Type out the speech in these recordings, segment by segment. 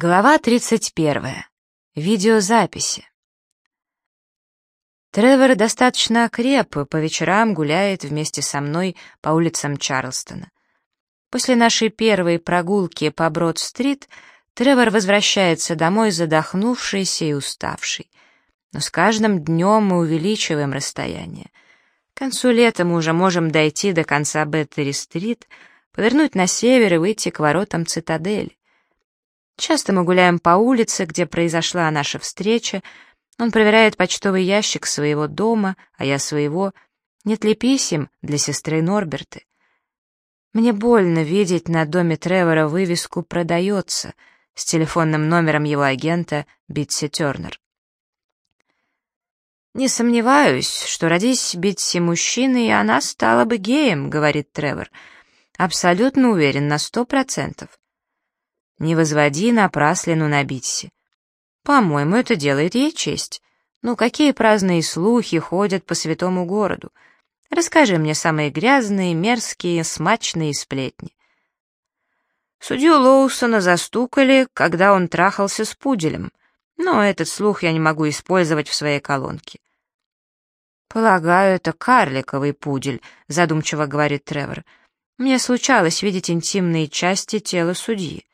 Глава 31. Видеозаписи. Тревор достаточно окреп и по вечерам гуляет вместе со мной по улицам Чарльстона. После нашей первой прогулки по Брод-стрит Тревор возвращается домой задохнувшийся и уставший. Но с каждым днем мы увеличиваем расстояние. К концу лета мы уже можем дойти до конца Беттери-стрит, повернуть на север и выйти к воротам Цитадели. Часто мы гуляем по улице, где произошла наша встреча. Он проверяет почтовый ящик своего дома, а я своего. Нет ли писем для сестры Норберты? Мне больно видеть на доме Тревора вывеску «Продается» с телефонным номером его агента Битси Тернер. «Не сомневаюсь, что родись Битси мужчиной, она стала бы геем», — говорит Тревор. «Абсолютно уверен на 100%. Не возводи напраслину на Битси. По-моему, это делает ей честь. Ну, какие праздные слухи ходят по святому городу. Расскажи мне самые грязные, мерзкие, смачные сплетни». Судью Лоусона застукали, когда он трахался с пуделем, но этот слух я не могу использовать в своей колонке. «Полагаю, это карликовый пудель», — задумчиво говорит Тревор. «Мне случалось видеть интимные части тела судьи».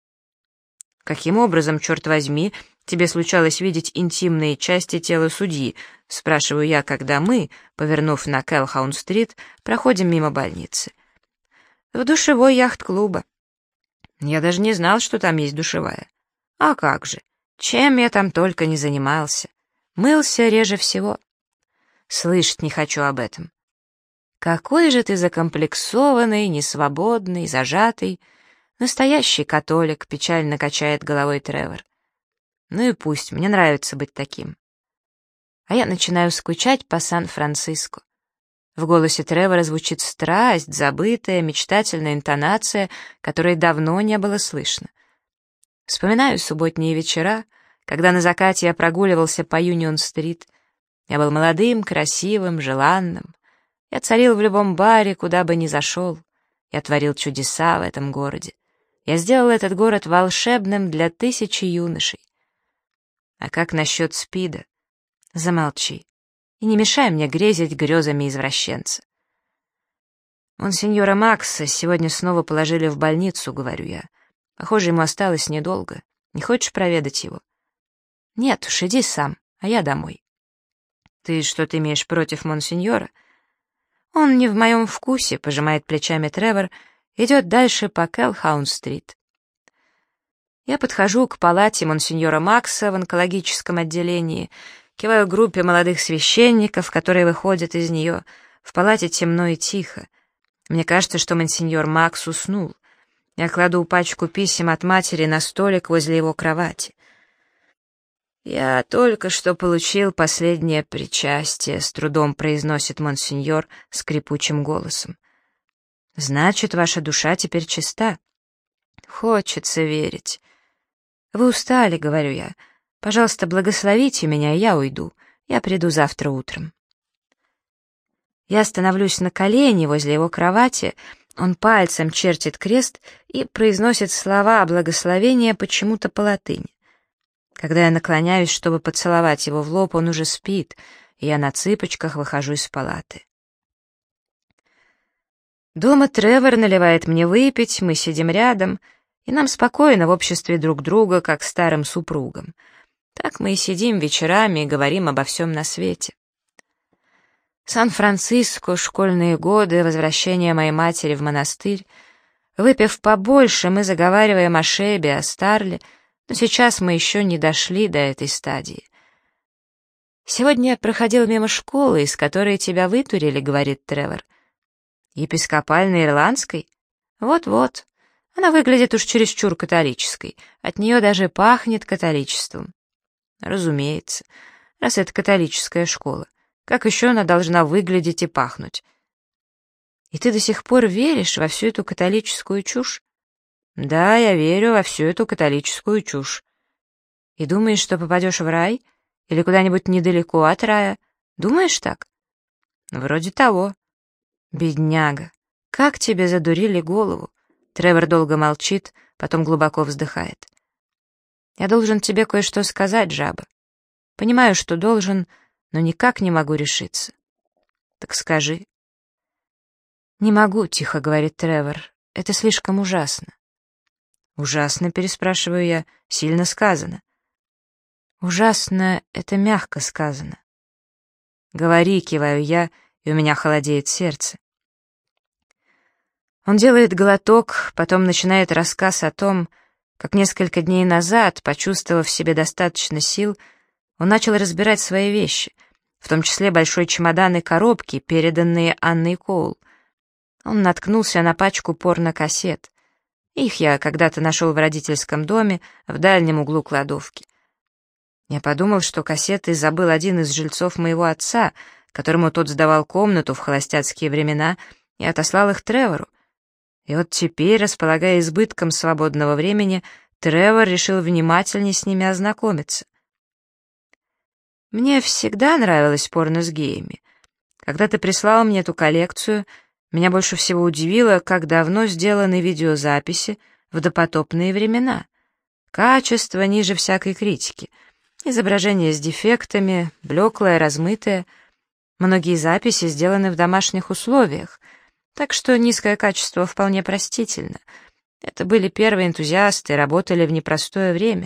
«Каким образом, черт возьми, тебе случалось видеть интимные части тела судьи?» — спрашиваю я, когда мы, повернув на Келхаун-стрит, проходим мимо больницы. «В душевой яхт-клуба». «Я даже не знал, что там есть душевая». «А как же? Чем я там только не занимался. Мылся реже всего». «Слышать не хочу об этом». «Какой же ты закомплексованный, несвободный, зажатый». «Настоящий католик», — печально качает головой Тревор. «Ну и пусть, мне нравится быть таким». А я начинаю скучать по Сан-Франциско. В голосе Тревора звучит страсть, забытая, мечтательная интонация, которой давно не было слышно. Вспоминаю субботние вечера, когда на закате я прогуливался по Юнион-стрит. Я был молодым, красивым, желанным. Я царил в любом баре, куда бы ни зашел. Я творил чудеса в этом городе. Я сделал этот город волшебным для тысячи юношей. А как насчет СПИДа? Замолчи и не мешай мне грезить грезами извращенца. Монсеньора Макса сегодня снова положили в больницу, говорю я. Похоже, ему осталось недолго. Не хочешь проведать его? Нет уж, иди сам, а я домой. Ты что-то имеешь против монсеньора? Он не в моем вкусе, пожимает плечами Тревор, идет дальше по Келхаун-стрит. Я подхожу к палате монсеньора Макса в онкологическом отделении, киваю группе молодых священников, которые выходят из нее. В палате темно и тихо. Мне кажется, что монсеньор Макс уснул. Я кладу пачку писем от матери на столик возле его кровати. «Я только что получил последнее причастие», — с трудом произносит монсеньор скрипучим голосом. «Значит, ваша душа теперь чиста?» «Хочется верить». «Вы устали», — говорю я. «Пожалуйста, благословите меня, и я уйду. Я приду завтра утром». Я становлюсь на колени возле его кровати, он пальцем чертит крест и произносит слова благословения почему-то по латыни. Когда я наклоняюсь, чтобы поцеловать его в лоб, он уже спит, и я на цыпочках выхожу из палаты. Дома Тревор наливает мне выпить, мы сидим рядом, и нам спокойно в обществе друг друга, как старым супругам. Так мы и сидим вечерами и говорим обо всем на свете. Сан-Франциско, школьные годы, возвращение моей матери в монастырь. Выпив побольше, мы заговариваем о Шебе, о Старле, но сейчас мы еще не дошли до этой стадии. «Сегодня я проходил мимо школы, из которой тебя вытурили», — говорит Тревор. «Епископальной ирландской? Вот-вот. Она выглядит уж чересчур католической. От нее даже пахнет католичеством». «Разумеется, раз это католическая школа. Как еще она должна выглядеть и пахнуть?» «И ты до сих пор веришь во всю эту католическую чушь?» «Да, я верю во всю эту католическую чушь». «И думаешь, что попадешь в рай? Или куда-нибудь недалеко от рая? Думаешь так?» «Вроде того». «Бедняга, как тебе задурили голову?» Тревор долго молчит, потом глубоко вздыхает. Я должен тебе кое-что сказать, жаба. Понимаю, что должен, но никак не могу решиться. Так скажи. Не могу, тихо говорит Тревор. Это слишком ужасно. Ужасно, переспрашиваю я, сильно сказано. Ужасно — это мягко сказано. Говори, киваю я, и у меня холодеет сердце. Он делает глоток, потом начинает рассказ о том, как несколько дней назад, почувствовав в себе достаточно сил, он начал разбирать свои вещи, в том числе большой чемодан и коробки, переданные Анной Коул. Он наткнулся на пачку порнокассет. Их я когда-то нашел в родительском доме, в дальнем углу кладовки. Я подумал, что кассеты забыл один из жильцов моего отца, которому тот сдавал комнату в холостяцкие времена, и отослал их Тревору. И вот теперь, располагая избытком свободного времени, Тревор решил внимательнее с ними ознакомиться. Мне всегда нравилось порно с геями. Когда ты прислал мне эту коллекцию, меня больше всего удивило, как давно сделаны видеозаписи в допотопные времена. Качество ниже всякой критики. Изображение с дефектами, блеклое, размытое. Многие записи сделаны в домашних условиях, так что низкое качество вполне простительно. Это были первые энтузиасты, работали в непростое время.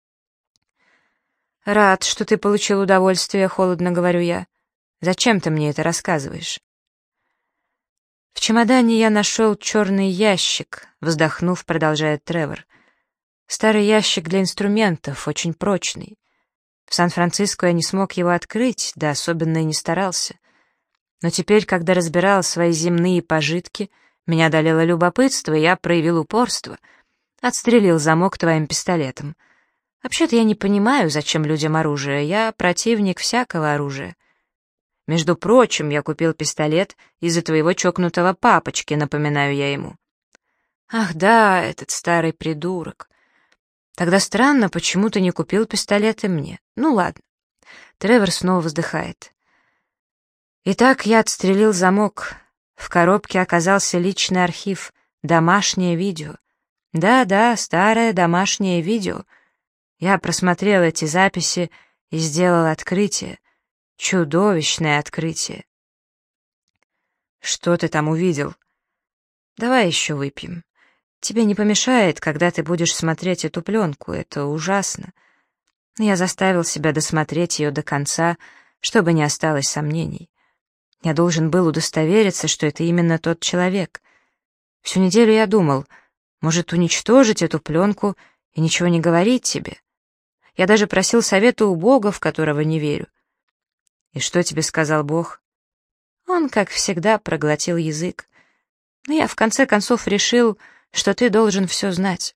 «Рад, что ты получил удовольствие», — холодно говорю я. «Зачем ты мне это рассказываешь?» «В чемодане я нашел черный ящик», — вздохнув, продолжает Тревор. «Старый ящик для инструментов, очень прочный. В Сан-Франциско я не смог его открыть, да особенно и не старался. Но теперь, когда разбирал свои земные пожитки, меня одолело любопытство, и я проявил упорство. Отстрелил замок твоим пистолетом. Вообще-то я не понимаю, зачем людям оружие, я противник всякого оружия. Между прочим, я купил пистолет из-за твоего чокнутого папочки, напоминаю я ему. Ах да, этот старый придурок. Тогда странно, почему ты не купил пистолет и мне. Ну ладно. Тревор снова вздыхает. Итак, я отстрелил замок. В коробке оказался личный архив, домашнее видео. Да-да, старое домашнее видео. Я просмотрел эти записи и сделал открытие. Чудовищное открытие. Что ты там увидел? Давай еще выпьем. Тебе не помешает, когда ты будешь смотреть эту пленку, это ужасно. Я заставил себя досмотреть ее до конца, чтобы не осталось сомнений. Я должен был удостовериться, что это именно тот человек. Всю неделю я думал, может, уничтожить эту пленку и ничего не говорить тебе. Я даже просил совета у Бога, в которого не верю. И что тебе сказал Бог? Он, как всегда, проглотил язык. Но я в конце концов решил, что ты должен все знать.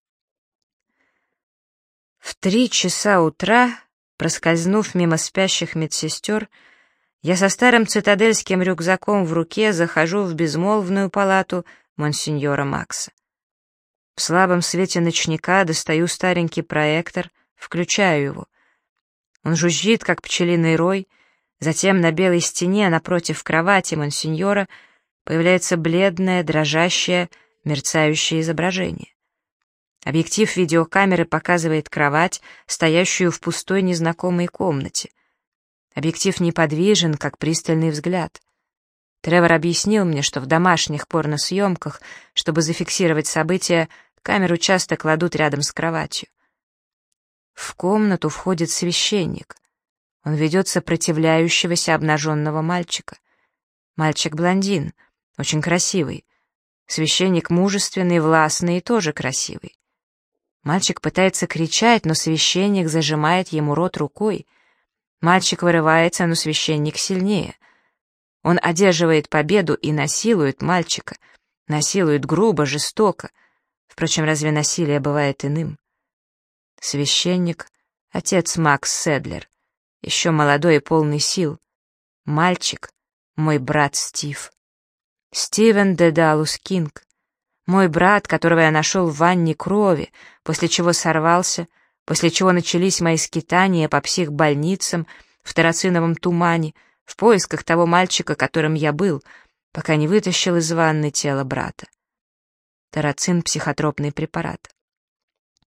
В 3 часа утра, проскользнув мимо спящих медсестер, я со старым цитадельским рюкзаком в руке захожу в безмолвную палату монсеньора Макса. В слабом свете ночника достаю старенький проектор, включаю его. Он жужжит, как пчелиный рой, затем на белой стене напротив кровати монсеньора появляется бледное, дрожащее, мерцающее изображение. Объектив видеокамеры показывает кровать, стоящую в пустой незнакомой комнате. Объектив неподвижен, как пристальный взгляд. Тревор объяснил мне, что в домашних порносъемках, чтобы зафиксировать события, камеру часто кладут рядом с кроватью. В комнату входит священник. Он ведет сопротивляющегося обнаженного мальчика. Мальчик-блондин, очень красивый. Священник мужественный, властный и тоже красивый. Мальчик пытается кричать, но священник зажимает ему рот рукой. Мальчик вырывается, но священник сильнее. Он одерживает победу и насилует мальчика. Насилует грубо, жестоко. Впрочем, разве насилие бывает иным? Священник — отец Макс Седлер, еще молодой и полный сил. Мальчик — мой брат Стив. Стивен Дедалус Кинг. Мой брат, которого я нашел в ванне крови, после чего сорвался, после чего начались мои скитания по психбольницам в тарациновом тумане, в поисках того мальчика, которым я был, пока не вытащил из ванны тело брата. Тарацин — психотропный препарат.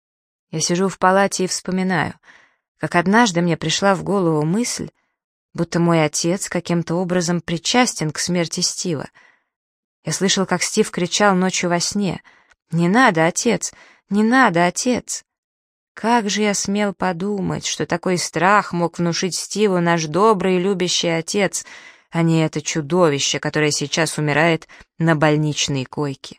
Я сижу в палате и вспоминаю, как однажды мне пришла в голову мысль, будто мой отец каким-то образом причастен к смерти Стива. Я слышал, как Стив кричал ночью во сне: «Не надо, отец! Не надо, отец!» Как же я смел подумать, что такой страх мог внушить Стиву наш добрый и любящий отец, а не это чудовище, которое сейчас умирает на больничной койке.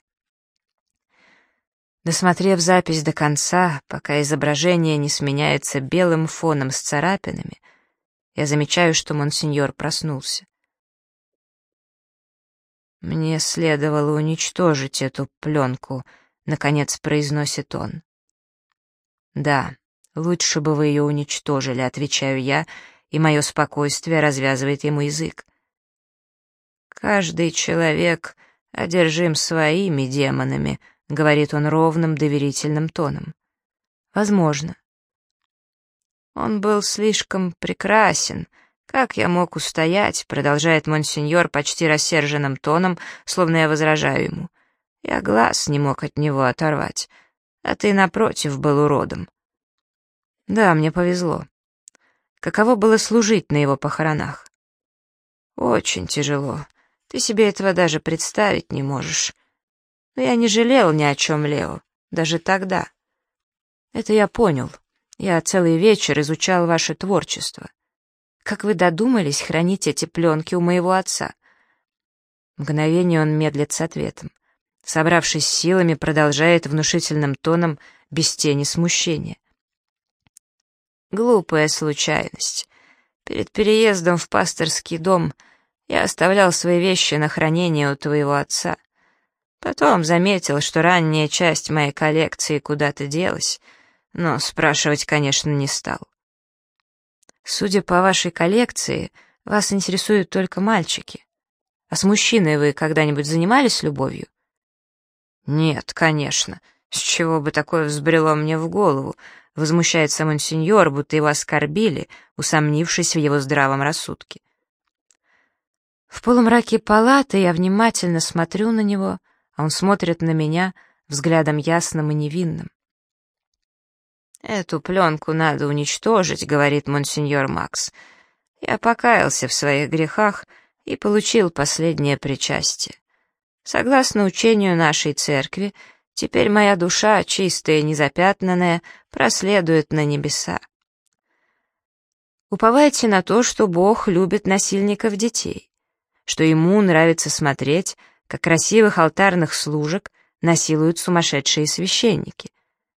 Досмотрев запись до конца, пока изображение не сменяется белым фоном с царапинами, я замечаю, что монсеньор проснулся. «Мне следовало уничтожить эту пленку», — наконец произносит он. «Да, лучше бы вы ее уничтожили», — отвечаю я, и мое спокойствие развязывает ему язык. «Каждый человек одержим своими демонами», — говорит он ровным, доверительным тоном. «Возможно». «Он был слишком прекрасен. Как я мог устоять?» — продолжает монсеньор почти рассерженным тоном, словно я возражаю ему. «Я глаз не мог от него оторвать, а ты, напротив, был уродом». «Да, мне повезло. Каково было служить на его похоронах?» «Очень тяжело. Ты себе этого даже представить не можешь. Но я не жалел ни о чем, Лео, даже тогда. Это я понял. Я целый вечер изучал ваше творчество. Как вы додумались хранить эти пленки у моего отца?» Мгновение он медлит с ответом. Собравшись силами, продолжает внушительным тоном, без тени смущения. «Глупая случайность. Перед переездом в пасторский дом я оставлял свои вещи на хранение у твоего отца. Потом заметил, что ранняя часть моей коллекции куда-то делась, но спрашивать, конечно, не стал. Судя по вашей коллекции, вас интересуют только мальчики. А с мужчиной вы когда-нибудь занимались любовью?» «Нет, конечно. С чего бы такое взбрело мне в голову?» Возмущается монсеньор, будто его оскорбили, усомнившись в его здравом рассудке. В полумраке палаты я внимательно смотрю на него, а он смотрит на меня взглядом ясным и невинным. «Эту пленку надо уничтожить», — говорит монсеньор Макс. «Я покаялся в своих грехах и получил последнее причастие. Согласно учению нашей церкви, теперь моя душа, чистая и незапятнанная, проследует на небеса. Уповайте на то, что Бог любит насильников детей, что ему нравится смотреть, как красивых алтарных служек насилуют сумасшедшие священники».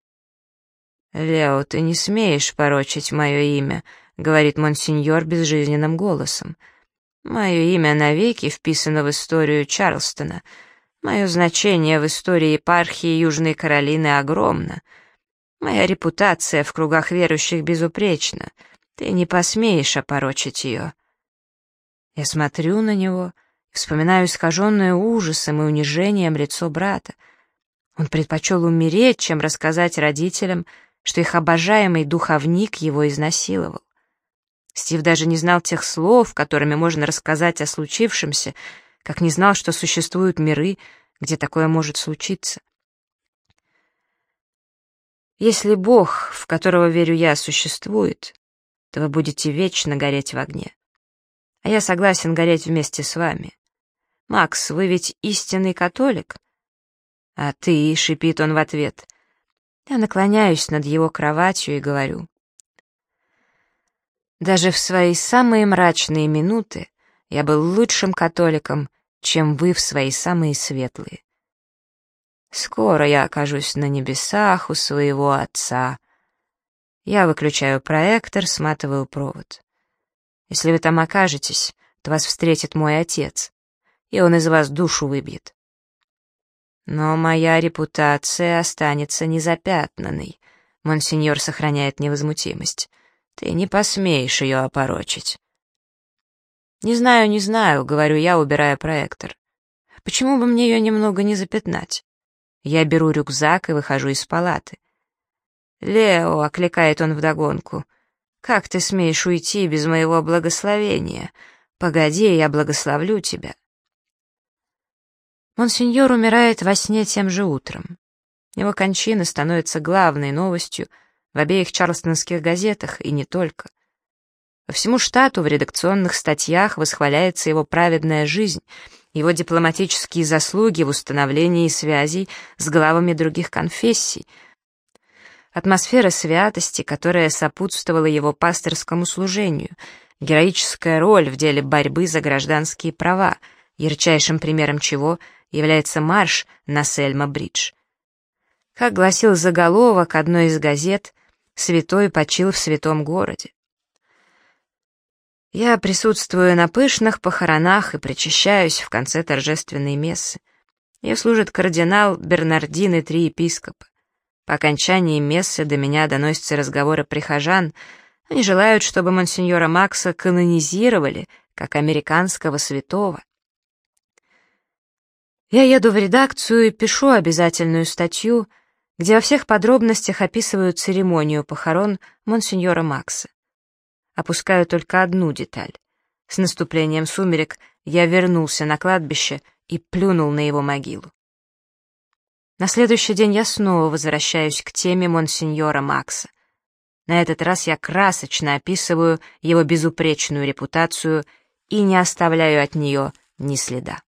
«Лео, ты не смеешь порочить мое имя», — говорит монсеньор безжизненным голосом. «Мое имя навеки вписано в историю Чарльстона. Мое значение в истории епархии Южной Каролины огромно. Моя репутация в кругах верующих безупречна. Ты не посмеешь опорочить ее». Я смотрю на него и вспоминаю искаженное ужасом и унижением лицо брата. Он предпочел умереть, чем рассказать родителям, что их обожаемый духовник его изнасиловал. Стив даже не знал тех слов, которыми можно рассказать о случившемся, как не знал, что существуют миры, где такое может случиться. Если Бог, в которого верю я, существует, то вы будете вечно гореть в огне. А я согласен гореть вместе с вами. Макс, вы ведь истинный католик? А ты, — шипит он в ответ. Я наклоняюсь над его кроватью и говорю: даже в свои самые мрачные минуты я был лучшим католиком, чем вы в свои самые светлые. Скоро я окажусь на небесах у своего отца. Я выключаю проектор, сматываю провод. Если вы там окажетесь, то вас встретит мой отец, и он из вас душу выбьет. Но моя репутация останется незапятнанной. Монсеньор сохраняет невозмутимость. Ты не посмеешь ее опорочить. Не знаю, — говорю я, убирая проектор. Почему бы мне ее немного не запятнать? Я беру рюкзак и выхожу из палаты. «Лео», — окликает он вдогонку, — «как ты смеешь уйти без моего благословения? Погоди, я благословлю тебя». Монсеньор умирает во сне тем же утром. Его кончина становится главной новостью в обеих чарльстонских газетах, и не только. По всему штату в редакционных статьях восхваляется его праведная жизнь, его дипломатические заслуги в установлении связей с главами других конфессий, атмосфера святости, которая сопутствовала его пасторскому служению, героическая роль в деле борьбы за гражданские права, ярчайшим примером чего является марш на Сельма-Бридж. Как гласил заголовок одной из газет, «Святой почил в святом городе». Я присутствую на пышных похоронах и причащаюсь в конце торжественной мессы. Ее служит кардинал Бернардин и 3 епископа. По окончании мессы до меня доносятся разговоры прихожан. Они желают, чтобы монсеньора Макса канонизировали как американского святого. Я еду в редакцию и пишу обязательную статью, где во всех подробностях описываю церемонию похорон монсеньора Макса. Опускаю только одну деталь. С наступлением сумерек я вернулся на кладбище и плюнул на его могилу. На следующий день я снова возвращаюсь к теме монсеньора Макса. На этот раз я красочно описываю его безупречную репутацию и не оставляю от нее ни следа.